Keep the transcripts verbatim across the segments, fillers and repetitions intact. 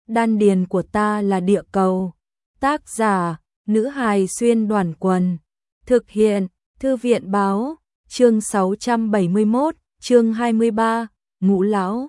Đan điền của ta là địa cầu. Tác giả, nữ hài xuyên đoàn quần. Thực hiện, thư viện báo, chương sáu trăm bảy mươi mốt, chương hai mươi ba, Ngũ lão.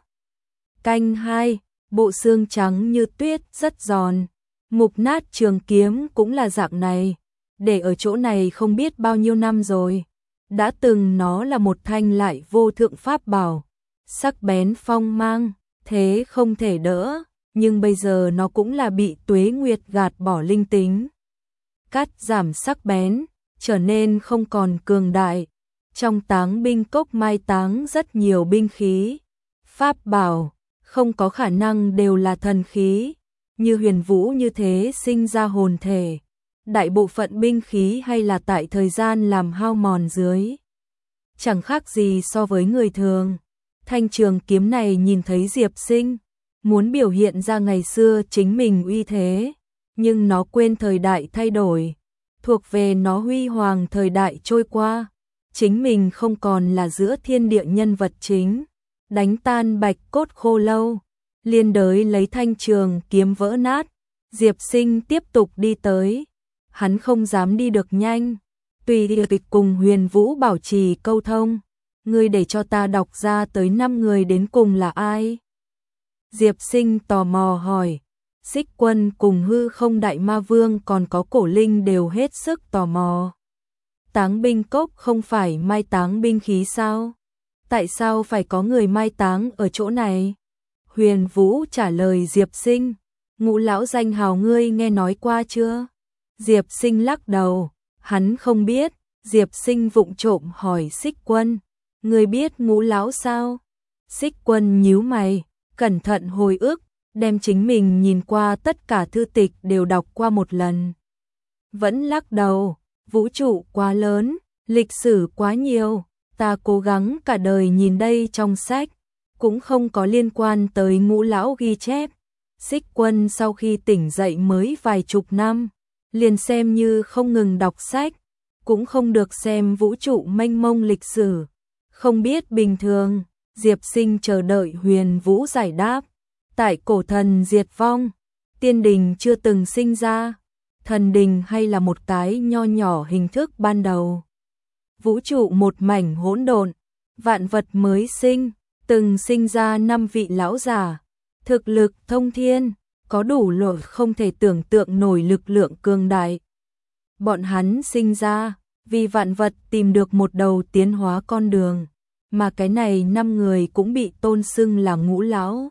Canh hai, bộ xương trắng như tuyết rất giòn. Mục nát trường kiếm cũng là dạng này, để ở chỗ này không biết bao nhiêu năm rồi. Đã từng nó là một thanh lại vô thượng pháp bảo, sắc bén phong mang, thế không thể đỡ, nhưng bây giờ nó cũng là bị tuế nguyệt gạt bỏ linh tính. Cắt giảm sắc bén, trở nên không còn cường đại. Trong táng binh cốc mai táng rất nhiều binh khí, pháp bảo, không có khả năng đều là thần khí, như huyền vũ như thế sinh ra hồn thể. Đại bộ phận binh khí hay là tại thời gian làm hao mòn dưới, chẳng khác gì so với người thường. Thanh trường kiếm này nhìn thấy Diệp Sinh, muốn biểu hiện ra ngày xưa chính mình uy thế, nhưng nó quên thời đại thay đổi, thuộc về nó huy hoàng thời đại trôi qua. Chính mình không còn là giữa thiên địa nhân vật chính, đánh tan bạch cốt khô lâu, liên đới lấy thanh trường kiếm vỡ nát. Diệp Sinh tiếp tục đi tới, hắn không dám đi được nhanh, tùy kịch cùng Huyền Vũ bảo trì câu thông. Ngươi để cho ta đọc ra tới năm người đến cùng là ai? Diệp Sinh tò mò hỏi. Xích Quân cùng Hư Không Đại Ma Vương còn có Cổ Linh đều hết sức tò mò. Táng binh cốc không phải mai táng binh khí sao? Tại sao phải có người mai táng ở chỗ này? Huyền Vũ trả lời Diệp Sinh. Ngũ lão danh hào ngươi nghe nói qua chưa? Diệp Sinh lắc đầu, hắn không biết. Diệp Sinh vụng trộm hỏi Xích Quân, ngươi biết Ngũ lão sao? Xích Quân nhíu mày, cẩn thận hồi ức, đem chính mình nhìn qua tất cả thư tịch đều đọc qua một lần. Vẫn lắc đầu, vũ trụ quá lớn, lịch sử quá nhiều, ta cố gắng cả đời nhìn đây trong sách, cũng không có liên quan tới Ngũ lão ghi chép. Xích Quân sau khi tỉnh dậy mới vài chục năm, liền xem như không ngừng đọc sách, cũng không được xem vũ trụ mênh mông lịch sử, không biết bình thường. Diệp Sinh chờ đợi Huyền Vũ giải đáp. Tại cổ thần diệt vong, tiên đình chưa từng sinh ra, thần đình hay là một cái nho nhỏ hình thức ban đầu. Vũ trụ một mảnh hỗn độn, vạn vật mới sinh, từng sinh ra năm vị lão già, thực lực thông thiên, có đủ loại không thể tưởng tượng nổi lực lượng cường đại. Bọn hắn sinh ra vì vạn vật tìm được một đầu tiến hóa con đường, mà cái này năm người cũng bị tôn xưng là Ngũ lão.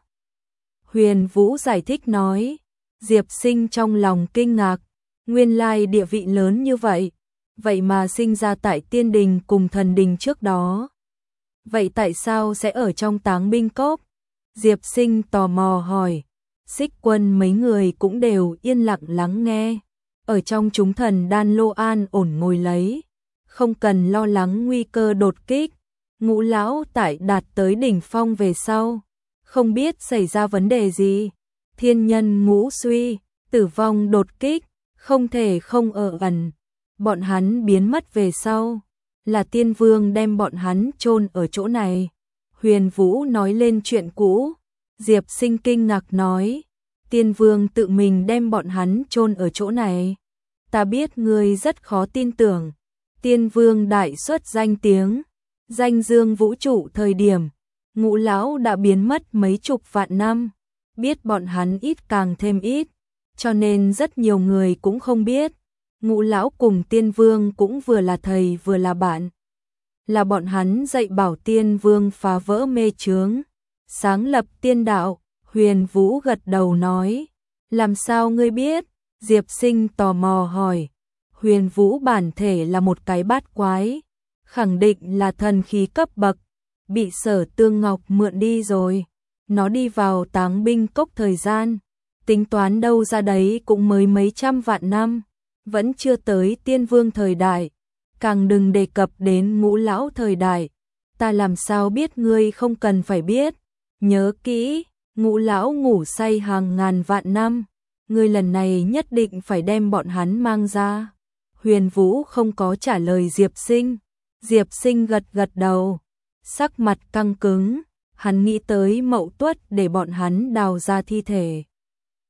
Huyền Vũ giải thích nói. Diệp Sinh trong lòng kinh ngạc, nguyên lai địa vị lớn như vậy, vậy mà sinh ra tại tiên đình cùng thần đình trước đó. Vậy tại sao sẽ ở trong táng binh cốc? Diệp Sinh tò mò hỏi. Xích Quân mấy người cũng đều yên lặng lắng nghe, ở trong chúng thần đan lô an ổn ngồi lấy, không cần lo lắng nguy cơ đột kích. Ngũ lão tại đạt tới đỉnh phong về sau, không biết xảy ra vấn đề gì, thiên nhân ngũ suy, tử vong đột kích, không thể không ở ẩn. Bọn hắn biến mất về sau, là tiên vương đem bọn hắn chôn ở chỗ này. Huyền Vũ nói lên chuyện cũ. Diệp Sinh kinh ngạc nói, tiên vương tự mình đem bọn hắn chôn ở chỗ này. Ta biết ngươi rất khó tin tưởng, tiên vương đại xuất danh tiếng, danh dương vũ trụ thời điểm, Ngũ lão đã biến mất mấy chục vạn năm, biết bọn hắn ít càng thêm ít, cho nên rất nhiều người cũng không biết. Ngũ lão cùng tiên vương cũng vừa là thầy vừa là bạn, là bọn hắn dạy bảo tiên vương phá vỡ mê chướng, sáng lập tiên đạo. Huyền Vũ gật đầu nói, làm sao ngươi biết? Diệp Sinh tò mò hỏi. Huyền Vũ bản thể là một cái bát quái, khẳng định là thần khí cấp bậc, bị Sở Tương Ngọc mượn đi rồi. Nó đi vào táng binh cốc thời gian, tính toán đâu ra đấy cũng mới mấy trăm vạn năm, vẫn chưa tới tiên vương thời đại, càng đừng đề cập đến Ngũ lão thời đại. Ta làm sao biết ngươi không cần phải biết. Nhớ kỹ, Ngũ lão ngủ say hàng ngàn vạn năm, ngươi lần này nhất định phải đem bọn hắn mang ra. Huyền Vũ không có trả lời Diệp Sinh. Diệp Sinh gật gật đầu, sắc mặt căng cứng, hắn nghĩ tới Mậu Tuất để bọn hắn đào ra thi thể.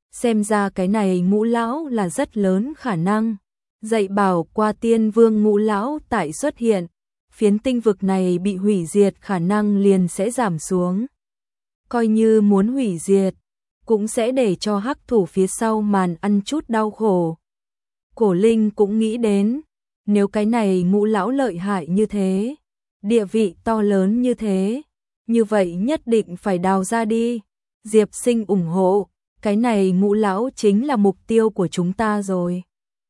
Xem ra cái này Ngũ lão là rất lớn khả năng. Dạy bảo qua Tiên Vương Ngũ lão tại xuất hiện, phiến tinh vực này bị hủy diệt khả năng liền sẽ giảm xuống. Coi như muốn hủy diệt, cũng sẽ để cho hắc thủ phía sau màn ăn chút đau khổ. Cổ Linh cũng nghĩ đến, nếu cái này Ngũ lão lợi hại như thế, địa vị to lớn như thế, như vậy nhất định phải đào ra đi. Diệp Sinh ủng hộ, cái này Ngũ lão chính là mục tiêu của chúng ta rồi.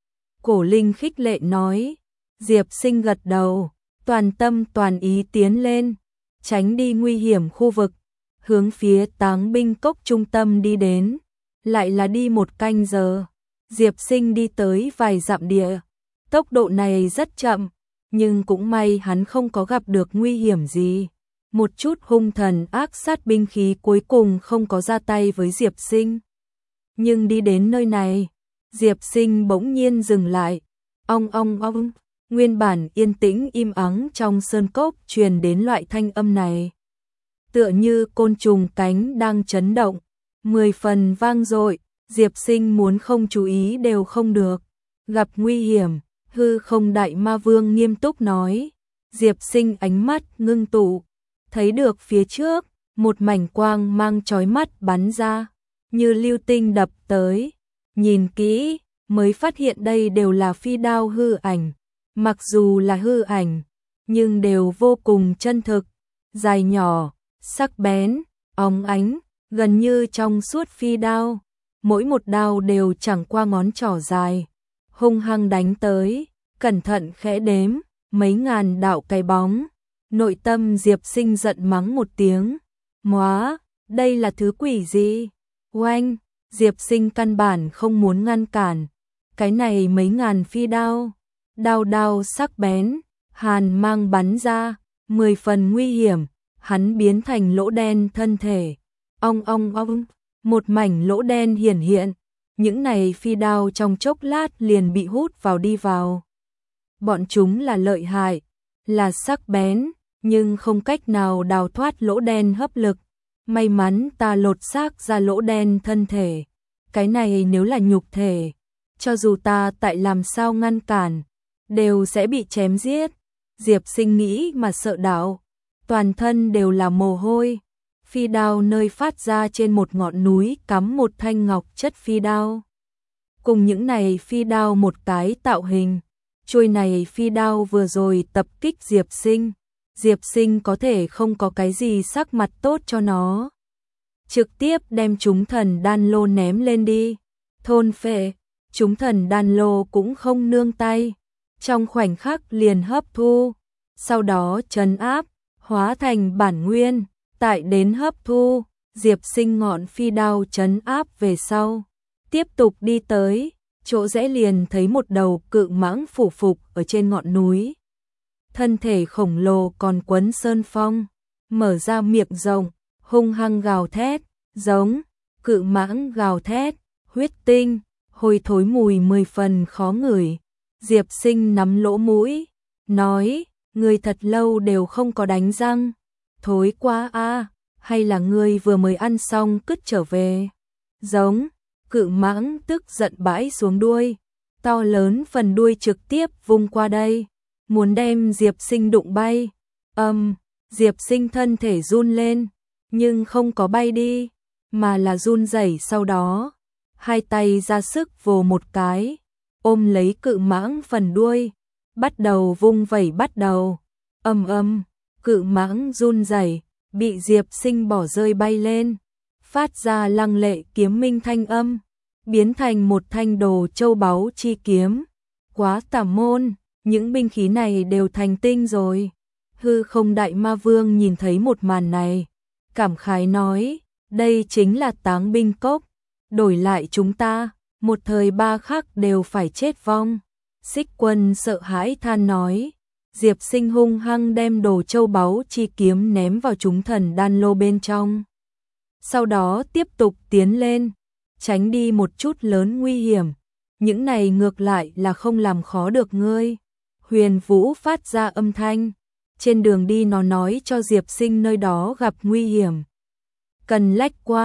Cổ Linh khích lệ nói. Diệp Sinh gật đầu, toàn tâm toàn ý tiến lên, tránh đi nguy hiểm khu vực, hướng phía Táng binh cốc trung tâm đi đến. Lại là đi một canh giờ, Diệp Sinh đi tới vài dặm địa. Tốc độ này rất chậm, nhưng cũng may hắn không có gặp được nguy hiểm gì. Một chút hung thần ác sát binh khí cuối cùng không có ra tay với Diệp Sinh. Nhưng đi đến nơi này, Diệp Sinh bỗng nhiên dừng lại. Ong ong ong, nguyên bản yên tĩnh im ắng trong sơn cốc truyền đến loại thanh âm này. Tựa như côn trùng cánh đang chấn động, mười phần vang dội, Diệp Sinh muốn không chú ý đều không được. Gặp nguy hiểm, hư không đại ma vương nghiêm túc nói. Diệp Sinh ánh mắt ngưng tụ, thấy được phía trước, một mảnh quang mang chói mắt bắn ra, như lưu tinh đập tới. Nhìn kỹ, mới phát hiện đây đều là phi đao hư ảnh. Mặc dù là hư ảnh, nhưng đều vô cùng chân thực, dài nhỏ, sắc bén, óng ánh, gần như trong suốt phi đao. Mỗi một đao đều chẳng qua ngón trỏ dài, hung hăng đánh tới, cẩn thận khẽ đếm, mấy ngàn đạo cái bóng. Nội tâm Diệp Sinh giận mắng một tiếng. Móa, đây là thứ quỷ gì? Oanh, Diệp Sinh căn bản không muốn ngăn cản. Cái này mấy ngàn phi đao, đao đao sắc bén, hàn mang bắn ra, mười phần nguy hiểm. Hắn biến thành lỗ đen thân thể. Ong ong ong, một mảnh lỗ đen hiển hiện. Những này phi đao trong chốc lát liền bị hút vào đi vào. Bọn chúng là lợi hại, là sắc bén, nhưng không cách nào đào thoát lỗ đen hấp lực. May mắn ta lột xác ra lỗ đen thân thể. Cái này nếu là nhục thể, cho dù ta tại làm sao ngăn cản, đều sẽ bị chém giết. Diệp Sinh nghĩ mà sợ đảo, toàn thân đều là mồ hôi. Phi đao nơi phát ra trên một ngọn núi cắm một thanh ngọc chất phi đao. Cùng những này phi đao một cái tạo hình. Chuôi này phi đao vừa rồi tập kích Diệp Sinh. Diệp Sinh có thể không có cái gì sắc mặt tốt cho nó. Trực tiếp đem chúng thần đan lô ném lên đi. Thôn phệ, chúng thần đan lô cũng không nương tay. Trong khoảnh khắc liền hấp thu. Sau đó trấn áp, hóa thành bản nguyên. Tại đến hấp thu, Diệp Sinh ngọn phi đao trấn áp về sau. Tiếp tục đi tới, chỗ rẽ liền thấy một đầu cự mãng phủ phục ở trên ngọn núi. Thân thể khổng lồ còn quấn sơn phong, mở ra miệng rộng, hung hăng gào thét, giống, cự mãng gào thét, huyết tinh, hôi thối mùi mười phần khó ngửi. Diệp Sinh nắm lỗ mũi, nói, người thật lâu đều không có đánh răng. Thối quá a, hay là ngươi vừa mới ăn xong cứt trở về? Giống, cự mãng tức giận bãi xuống đuôi, to lớn phần đuôi trực tiếp vung qua đây, muốn đem Diệp Sinh đụng bay. Âm, um, Diệp Sinh thân thể run lên, nhưng không có bay đi, mà là run rẩy. Sau đó, hai tay ra sức vồ một cái, ôm lấy cự mãng phần đuôi, bắt đầu vung vẩy bắt đầu. Âm âm, cự mãng run rẩy, bị Diệp Sinh bỏ rơi bay lên, phát ra lăng lệ kiếm minh thanh âm, biến thành một thanh đồ châu báu chi kiếm. Quá tà môn, những binh khí này đều thành tinh rồi. Hư không đại ma vương nhìn thấy một màn này, cảm khái nói, đây chính là Táng binh cốc, đổi lại chúng ta, một thời ba khắc đều phải chết vong. Xích Quân sợ hãi than nói. Diệp Sinh hung hăng đem đồ châu báu chi kiếm ném vào chúng thần đan lô bên trong. Sau đó tiếp tục tiến lên, tránh đi một chút lớn nguy hiểm. Những này ngược lại là không làm khó được ngươi. Huyền Vũ phát ra âm thanh. Trên đường đi nó nói cho Diệp Sinh nơi đó gặp nguy hiểm, cần lách qua.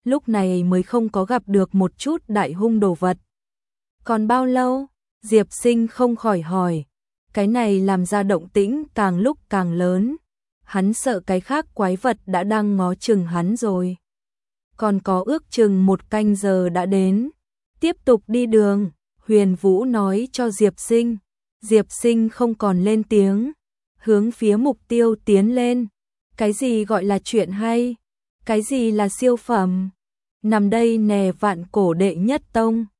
lúc này mới không có gặp được một chút đại hung đồ vật. Còn bao lâu? Diệp Sinh không khỏi hỏi. Cái này làm ra động tĩnh càng lúc càng lớn. Hắn sợ cái khác quái vật đã đang ngó chừng hắn rồi. Còn có ước chừng một canh giờ đã đến. Tiếp tục đi đường, Huyền Vũ nói cho Diệp Sinh. Diệp Sinh không còn lên tiếng, hướng phía mục tiêu tiến lên. Cái gì gọi là chuyện hay? Cái gì là siêu phẩm? Nằm đây nè, Vạn Cổ đệ nhất tông.